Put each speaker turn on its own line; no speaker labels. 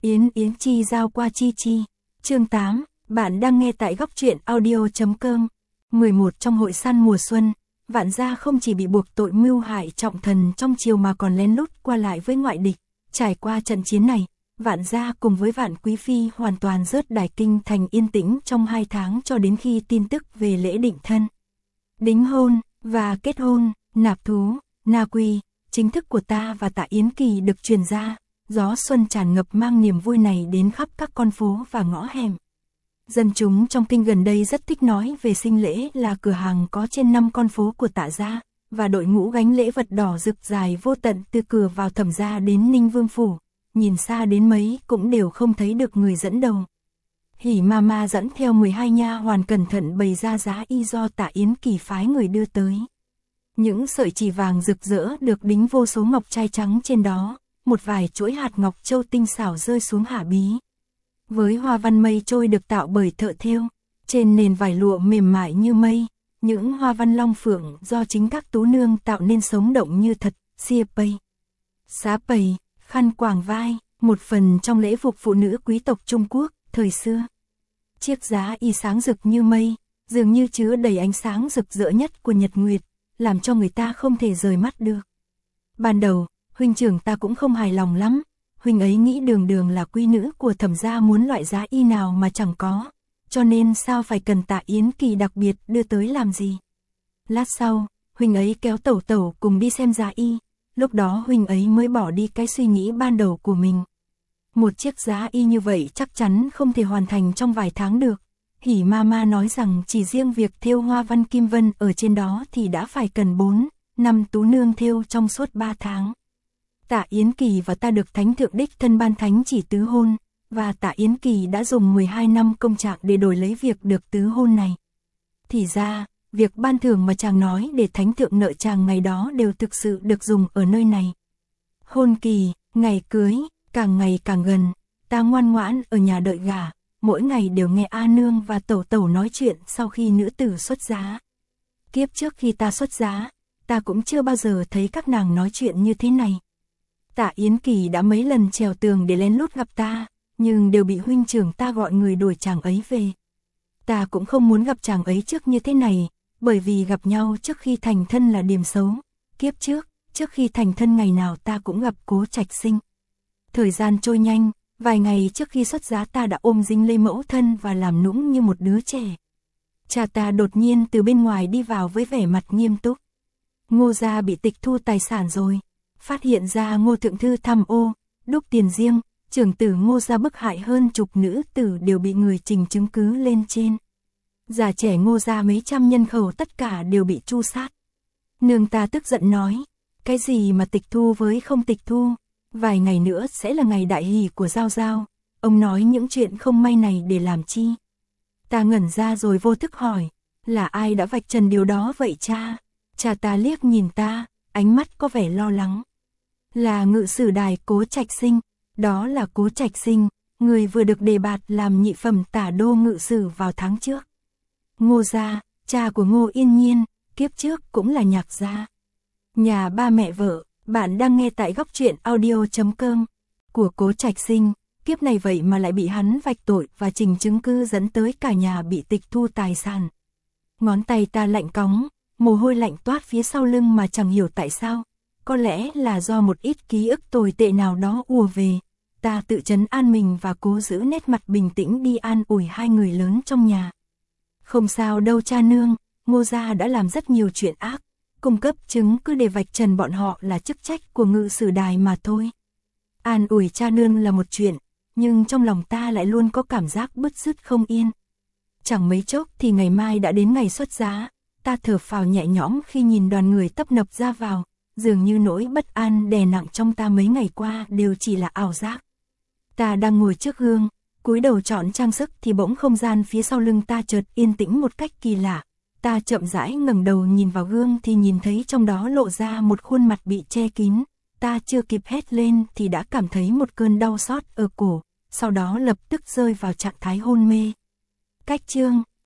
Yến Yến Chi giao qua Chi Chi. Chương 8, bạn đang nghe tại góc truyện audio.com. 11 Trong hội săn mùa xuân, Vạn gia không chỉ bị buộc tội mưu hại trọng thần trong triều mà còn lén lút qua lại với ngoại địch. Trải qua trận chiến này, Vạn gia cùng với Vạn Quý Phi hoàn toàn rớt Đài Kinh thành yên tĩnh trong 2 tháng cho đến khi tin tức về lễ định thân, đính hôn và kết hôn, nạp thú, na quy chính thức của ta và Tạ Yến Kỳ được truyền ra. Gió xuân tràn ngập mang niềm vui này đến khắp các con phố và ngõ hẻm. Dân chúng trong kinh gần đây rất thích nói về sinh lễ là cửa hàng có trên 5 con phố của Tạ gia, và đội ngũ gánh lễ vật đỏ rực dài vô tận từ cửa vào Thẩm gia đến Ninh Vương phủ, nhìn xa đến mấy cũng đều không thấy được người dẫn đầu. Hỉ Mama dẫn theo 12 nha hoàn cẩn thận bày ra giá y do Tạ Yến Kỳ phái người đưa tới. Những sợi chỉ vàng rực rỡ được đính vô số ngọc trai trắng trên đó. Một vài chuỗi hạt ngọc châu tinh xảo rơi xuống hạ bí. Với hoa văn mây trôi được tạo bởi thợ thêu, trên nền vải lụa mềm mại như mây, những hoa văn long phượng do chính các tú nương tạo nên sống động như thật, xia pây, xá pầy, khăn quàng vai, một phần trong lễ phục phụ nữ quý tộc Trung Quốc, thời xưa. Chiếc giá y sáng rực như mây, dường như chứa đầy ánh sáng rực rỡ nhất của nhật nguyệt, làm cho người ta không thể rời mắt được. Ban đầu, huynh trưởng ta cũng không hài lòng lắm, huynh ấy nghĩ Đường Đường là quý nữ của Thẩm gia muốn loại giá y nào mà chẳng có, cho nên sao phải cần Tạ Yến Kỳ đặc biệt đưa tới làm gì. Lát sau, huynh ấy kéo Tẩu Tẩu cùng đi xem giá y, lúc đó huynh ấy mới bỏ đi cái suy nghĩ ban đầu của mình. Một chiếc giá y như vậy chắc chắn không thể hoàn thành trong vài tháng được. Hỉ Mama nói rằng chỉ riêng việc thêu hoa văn kim vân ở trên đó thì đã phải cần 4-5 tú nương thêu trong suốt 3 tháng. Tạ Yến Kỳ và ta được Thánh Thượng Đích thân ban thánh chỉ tứ hôn, và Tạ Yến Kỳ đã dùng 12 năm công trạng để đổi lấy việc được tứ hôn này. Thì ra, việc ban thưởng mà chàng nói để Thánh Thượng nợ chàng ngày đó đều thực sự được dùng ở nơi này. Hôn kỳ, ngày cưới, càng ngày càng gần, ta ngoan ngoãn ở nhà đợi gả, mỗi ngày đều nghe A Nương và Tẩu Tẩu nói chuyện sau khi nữ tử xuất giá. Kiếp trước khi ta xuất giá, ta cũng chưa bao giờ thấy các nàng nói chuyện như thế này. Tạ Yến Kỳ đã mấy lần trèo tường để lén lút gặp ta, nhưng đều bị huynh trưởng ta gọi người đuổi chàng ấy về. Ta cũng không muốn gặp chàng ấy trước như thế này, bởi vì gặp nhau trước khi thành thân là điểm xấu. Kiếp trước khi thành thân ngày nào ta cũng gặp Cố Trạch Sinh. Thời gian trôi nhanh, vài ngày trước khi xuất giá ta đã ôm dính lấy mẫu thân và làm nũng như một đứa trẻ. Cha ta đột nhiên từ bên ngoài đi vào với vẻ mặt nghiêm túc. Ngô gia bị tịch thu tài sản rồi. Phát hiện ra Ngô thượng thư tham ô, đúc tiền riêng, trưởng tử Ngô gia bức hại hơn chục nữ tử đều bị người trình chứng cứ lên trên. Già trẻ Ngô gia mấy trăm nhân khẩu tất cả đều bị tru sát. Nương ta tức giận nói, cái gì mà tịch thu với không tịch thu, vài ngày nữa sẽ là ngày đại hỷ của Giao Giao, ông nói những chuyện không may này để làm chi. Ta ngẩn ra rồi vô thức hỏi, là ai đã vạch trần điều đó vậy cha? Cha ta liếc nhìn ta, ánh mắt có vẻ lo lắng. Là Ngự Sử Đài Cố Trạch Sinh, đó là Cố Trạch Sinh, người vừa được đề bạt làm nhị phẩm tả đô ngự sử vào tháng trước. Ngô gia, cha của Ngô Yên Nhiên, kiếp trước cũng là Nhạc gia. Nhà ba mẹ vợ, bạn đang nghe tại góc truyện audio.com. Của Cố Trạch Sinh, kiếp này vậy mà lại bị hắn vạch tội và trình chứng cứ dẫn tới cả nhà bị tịch thu tài sản. Ngón tay ta lạnh cóng, mồ hôi lạnh toát phía sau lưng mà chẳng hiểu tại sao. Có lẽ là do một ít ký ức tồi tệ nào đó ùa về. Ta tự trấn an mình và cố giữ nét mặt bình tĩnh đi an ủi hai người lớn trong nhà. Không sao đâu cha nương, Ngô gia đã làm rất nhiều chuyện ác. Cung cấp chứng cứ để vạch trần bọn họ là chức trách của Ngự Sử Đài mà thôi. An ủi cha nương là một chuyện, nhưng trong lòng ta lại luôn có cảm giác bứt rứt không yên. Chẳng mấy chốc thì ngày mai đã đến ngày xuất giá. Ta thở phào nhẹ nhõm khi nhìn đoàn người tấp nập ra vào. Dường như nỗi bất an đè nặng trong ta mấy ngày qua đều chỉ là ảo giác. Ta đang ngồi trước gương, cúi đầu chọn trang sức thì bỗng không gian phía sau lưng ta chợt yên tĩnh một cách kỳ lạ. Ta chậm rãi ngẩng đầu nhìn vào gương thì nhìn thấy trong đó lộ ra một khuôn mặt bị che kín. Ta chưa kịp hét lên thì đã cảm thấy một cơn đau xót ở cổ, sau đó lập tức rơi vào trạng thái hôn mê. Cách chương